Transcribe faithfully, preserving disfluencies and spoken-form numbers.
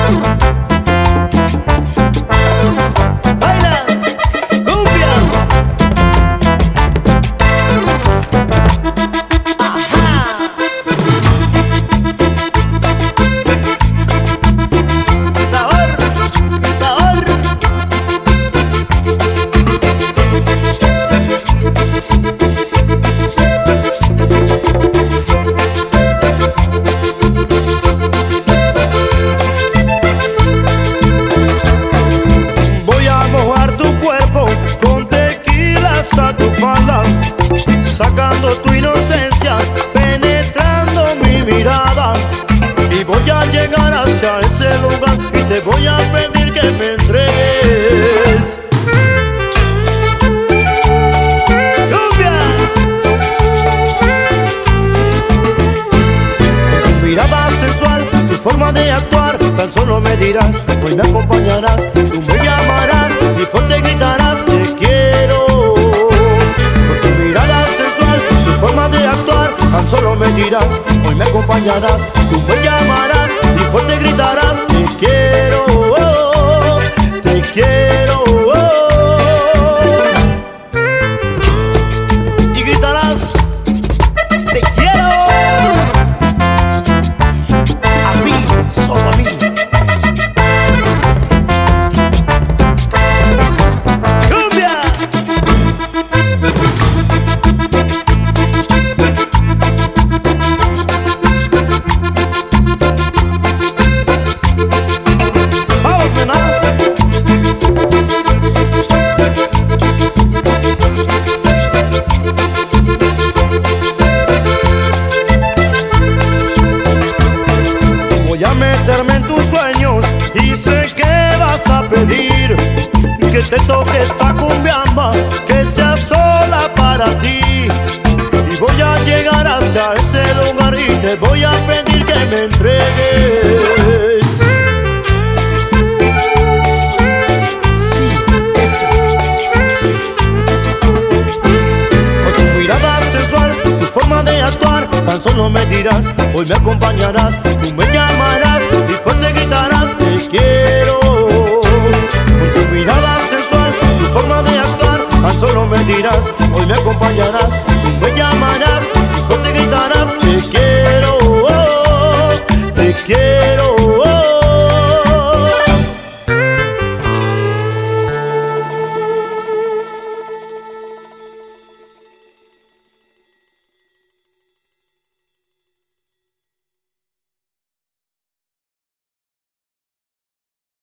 sacando tu inocencia, penetrando mi mirada. Y voy a llegar hacia ese lugar y te voy a pedir que me entregues. ¡Lluvia! Tu mirada sensual, tu forma de actuar, tan solo me dirás, hoy me acompañarás, tú me llamarás y fuerte gritarás, te quiero. Tan solo me dirás, hoy me acompañarás, tú me llamarás y fuerte gritarás, te quiero, oh, te quiero, oh. Y gritarás, te quiero, a mí, solo a mí. Voy a meterme en tus sueños y sé que vas a pedir que te toque esta cumbiamba, que sea sola para ti. Y voy a llegar hacia ese lugar y te voy a pedir que me entregues. Sí, eso, sí. Con tu mirada sensual, tu forma de actuar, tan solo me dirás, hoy me acompañarás, tú me llamarás y fuerte gritarás, te quiero. Con tu mirada sensual, tu forma de actuar, tan solo me dirás, hoy me acompañarás, tú me llamarás y fuerte gritarás, te quiero, oh, te quiero.